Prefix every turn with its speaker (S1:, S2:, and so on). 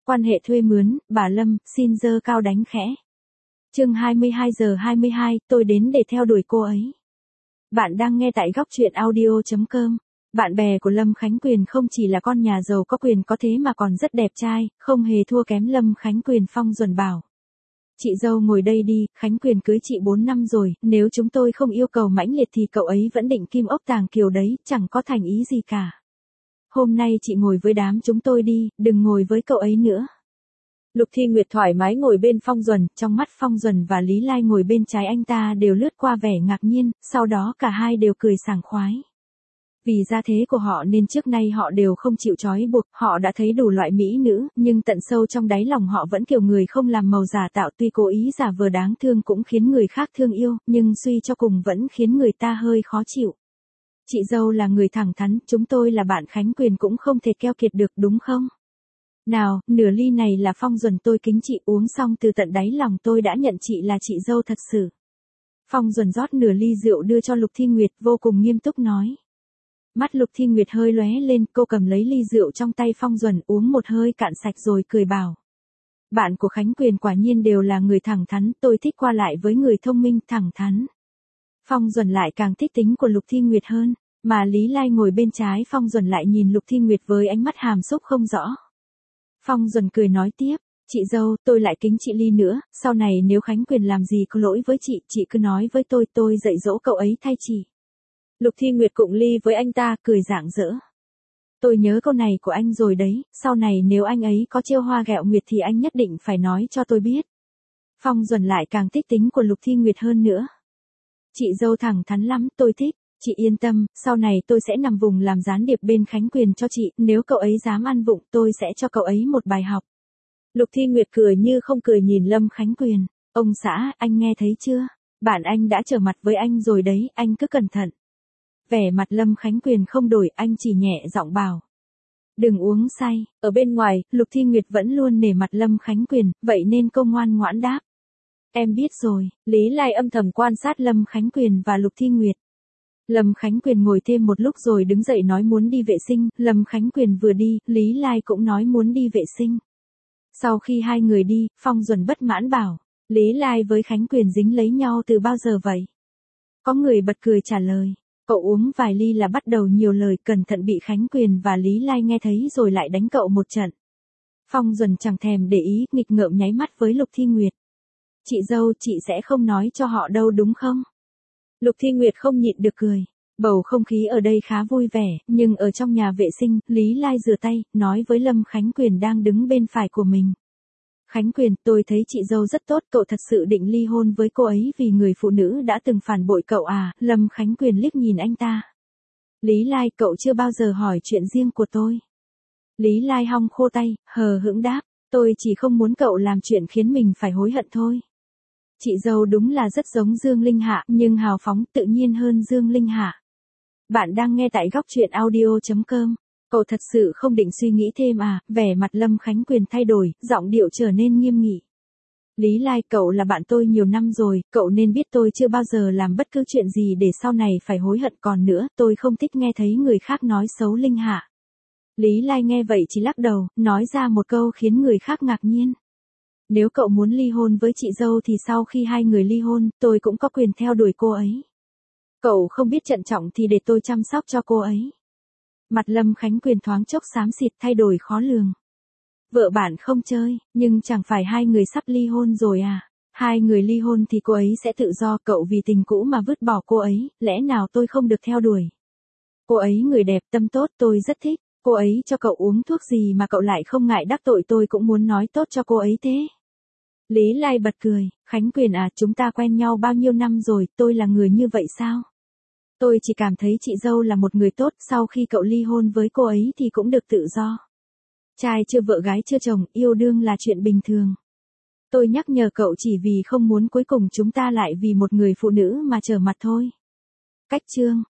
S1: Quan hệ thuê mướn, bà Lâm, xin dơ cao đánh khẽ. Chương 22:22, tôi đến để theo đuổi cô ấy. Bạn đang nghe tại góc truyện audio.com. Bạn bè của Lâm Khánh Quyền không chỉ là con nhà giàu có quyền có thế mà còn rất đẹp trai, không hề thua kém Lâm Khánh Quyền. Phong Duẩn bảo. Chị dâu ngồi đây đi, Khánh Quyền cưới chị 4 năm rồi, nếu chúng tôi không yêu cầu mãnh liệt thì cậu ấy vẫn định kim ốc tàng kiều đấy, chẳng có thành ý gì cả. Hôm nay chị ngồi với đám chúng tôi đi, đừng ngồi với cậu ấy nữa. Lục Thi Nguyệt thoải mái ngồi bên Phong Duẩn, trong mắt Phong Duẩn và Lý Lai ngồi bên trái anh ta đều lướt qua vẻ ngạc nhiên, sau đó cả hai đều cười sảng khoái. Vì gia thế của họ nên trước nay họ đều không chịu trói buộc, họ đã thấy đủ loại mỹ nữ, nhưng tận sâu trong đáy lòng họ vẫn kiểu người không làm màu giả tạo, tuy cố ý giả vờ đáng thương cũng khiến người khác thương yêu, nhưng suy cho cùng vẫn khiến người ta hơi khó chịu. Chị dâu là người thẳng thắn, chúng tôi là bạn Khánh Quyền cũng không thể keo kiệt được đúng không? Nào, nửa ly này là Phong Duẩn, tôi kính chị, uống xong từ tận đáy lòng tôi đã nhận chị là chị dâu thật sự. Phong Duẩn rót nửa ly rượu đưa cho Lục Thi Nguyệt, vô cùng nghiêm túc nói. Mắt Lục Thi Nguyệt hơi lóe lên, cô cầm lấy ly rượu trong tay Phong Duẩn uống một hơi cạn sạch rồi cười bảo. Bạn của Khánh Quyền quả nhiên đều là người thẳng thắn, tôi thích qua lại với người thông minh, thẳng thắn. Phong Duẩn lại càng thích tính của Lục Thi Nguyệt hơn, mà Lý Lai ngồi bên trái Phong Duẩn lại nhìn Lục Thi Nguyệt với ánh mắt hàm xúc không rõ. Phong Duẩn cười nói tiếp, chị dâu, tôi lại kính chị ly nữa, sau này nếu Khánh Quyền làm gì có lỗi với chị cứ nói với tôi dạy dỗ cậu ấy thay chị. Lục Thi Nguyệt cụng ly với anh ta, cười rạng rỡ. Tôi nhớ câu này của anh rồi đấy, sau này nếu anh ấy có trêu hoa ghẹo nguyệt thì anh nhất định phải nói cho tôi biết. Phong Duẩn lại càng thích tính của Lục Thi Nguyệt hơn nữa. Chị dâu thẳng thắn lắm, tôi thích. Chị yên tâm, sau này tôi sẽ nằm vùng làm gián điệp bên Khánh Quyền cho chị, nếu cậu ấy dám ăn vụng tôi sẽ cho cậu ấy một bài học. Lục Thi Nguyệt cười như không cười nhìn Lâm Khánh Quyền. Ông xã, anh nghe thấy chưa? Bạn anh đã trở mặt với anh rồi đấy, anh cứ cẩn thận. Vẻ mặt Lâm Khánh Quyền không đổi, anh chỉ nhẹ giọng bảo. Đừng uống say. Ở bên ngoài, Lục Thi Nguyệt vẫn luôn nể mặt Lâm Khánh Quyền, vậy nên cô ngoan ngoãn đáp. Em biết rồi. Lý Lai âm thầm quan sát Lâm Khánh Quyền và Lục Thi Nguyệt. Lâm Khánh Quyền ngồi thêm một lúc rồi đứng dậy nói muốn đi vệ sinh, Lâm Khánh Quyền vừa đi, Lý Lai cũng nói muốn đi vệ sinh. Sau khi hai người đi, Phong Duẩn bất mãn bảo, Lý Lai với Khánh Quyền dính lấy nhau từ bao giờ vậy? Có người bật cười trả lời, cậu uống vài ly là bắt đầu nhiều lời, cẩn thận bị Khánh Quyền và Lý Lai nghe thấy rồi lại đánh cậu một trận. Phong Duẩn chẳng thèm để ý, nghịch ngợm nháy mắt với Lục Thi Nguyệt. Chị dâu, chị sẽ không nói cho họ đâu đúng không? Lục Thi Nguyệt không nhịn được cười. Bầu không khí ở đây khá vui vẻ, nhưng ở trong nhà vệ sinh, Lý Lai rửa tay, nói với Lâm Khánh Quyền đang đứng bên phải của mình. Khánh Quyền, tôi thấy chị dâu rất tốt, cậu thật sự định ly hôn với cô ấy vì người phụ nữ đã từng phản bội cậu à? Lâm Khánh Quyền liếc nhìn anh ta. Lý Lai, cậu chưa bao giờ hỏi chuyện riêng của tôi. Lý Lai hong khô tay, hờ hững đáp, tôi chỉ không muốn cậu làm chuyện khiến mình phải hối hận thôi. Chị dâu đúng là rất giống Dương Linh Hạ, nhưng hào phóng tự nhiên hơn Dương Linh Hạ. Bạn đang nghe tại góc truyện audio.com. Cậu thật sự không định suy nghĩ thêm à? Vẻ mặt Lâm Khánh Quyền thay đổi, giọng điệu trở nên nghiêm nghị. Lý Lai, cậu là bạn tôi nhiều năm rồi, cậu nên biết tôi chưa bao giờ làm bất cứ chuyện gì để sau này phải hối hận, còn nữa, tôi không thích nghe thấy người khác nói xấu Linh Hạ. Lý Lai nghe vậy chỉ lắc đầu, nói ra một câu khiến người khác ngạc nhiên. Nếu cậu muốn ly hôn với chị dâu thì sau khi hai người ly hôn, tôi cũng có quyền theo đuổi cô ấy. Cậu không biết trân trọng thì để tôi chăm sóc cho cô ấy. Mặt Lâm Khánh Quyền thoáng chốc xám xịt, thay đổi khó lường. Vợ bạn không chơi, nhưng chẳng phải hai người sắp ly hôn rồi à? Hai người ly hôn thì cô ấy sẽ tự do, cậu vì tình cũ mà vứt bỏ cô ấy, lẽ nào tôi không được theo đuổi? Cô ấy người đẹp, tâm tốt, tôi rất thích. Cô ấy cho cậu uống thuốc gì mà cậu lại không ngại đắc tội, tôi cũng muốn nói tốt cho cô ấy thế. Lý Lai bật cười, Khánh Quyền à, chúng ta quen nhau bao nhiêu năm rồi, tôi là người như vậy sao? Tôi chỉ cảm thấy chị dâu là một người tốt, sau khi cậu ly hôn với cô ấy thì cũng được tự do. Trai chưa vợ gái chưa chồng, yêu đương là chuyện bình thường. Tôi nhắc nhở cậu chỉ vì không muốn cuối cùng chúng ta lại vì một người phụ nữ mà trở mặt thôi. Cách chương